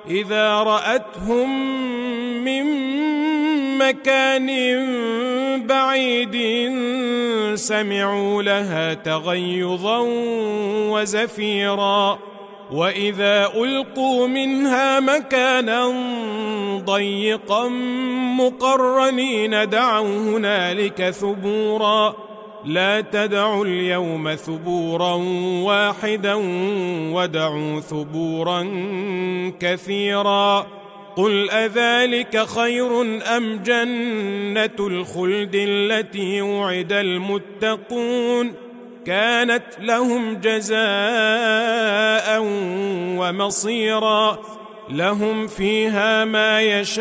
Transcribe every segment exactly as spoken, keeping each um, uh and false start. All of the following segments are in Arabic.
إذا رأتهم من مكان بعيد سمعوا لها تغيظا وزفيرا وإذا ألقوا منها مكانا ضيقا مقرنين دعوا هنالك ثبورا لا تدعوا اليوم ثبورا واحدا ودعوا ثبورا كثيرا قل أذلك خير أم جنة الخلد التي وعد المتقون كانت لهم جزاء ومصيرا لهم فيها ما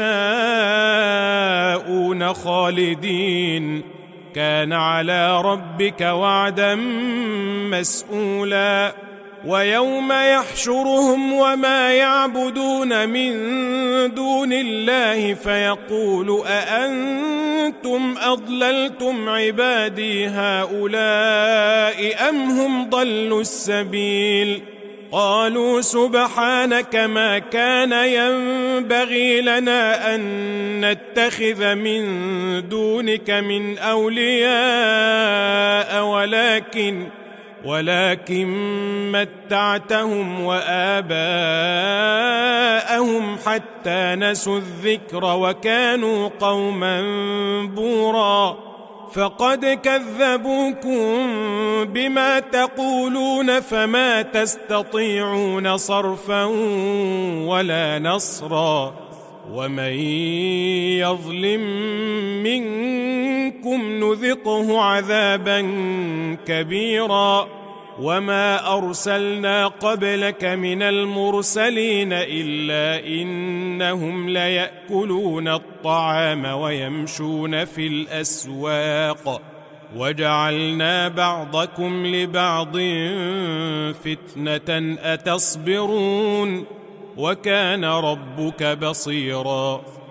يشاءون خالدين كان على ربك وعدا مسؤولا ويوم يحشرهم وما يعبدون من دون الله فيقول أأنتم أضللتم عبادي هؤلاء أم هم ضلوا السبيل قالوا سبحانك ما كان ينبغي لنا أن نتخذ من دونك من أولياء ولكن ولكن متعتهم وآباءهم حتى نسوا الذكر وكانوا قوما بورا فقد كذبوكم بما تقولون فما تستطيعون صرفا ولا نصرا ومن يظلم منكم نذقه عذابا كبيرا وما أرسلنا قبلك من المرسلين إلا إنهم ليأكلون الطعام ويمشون في الأسواق وجعلنا بعضكم لبعض فتنة أتصبرون وكان ربك بصيرا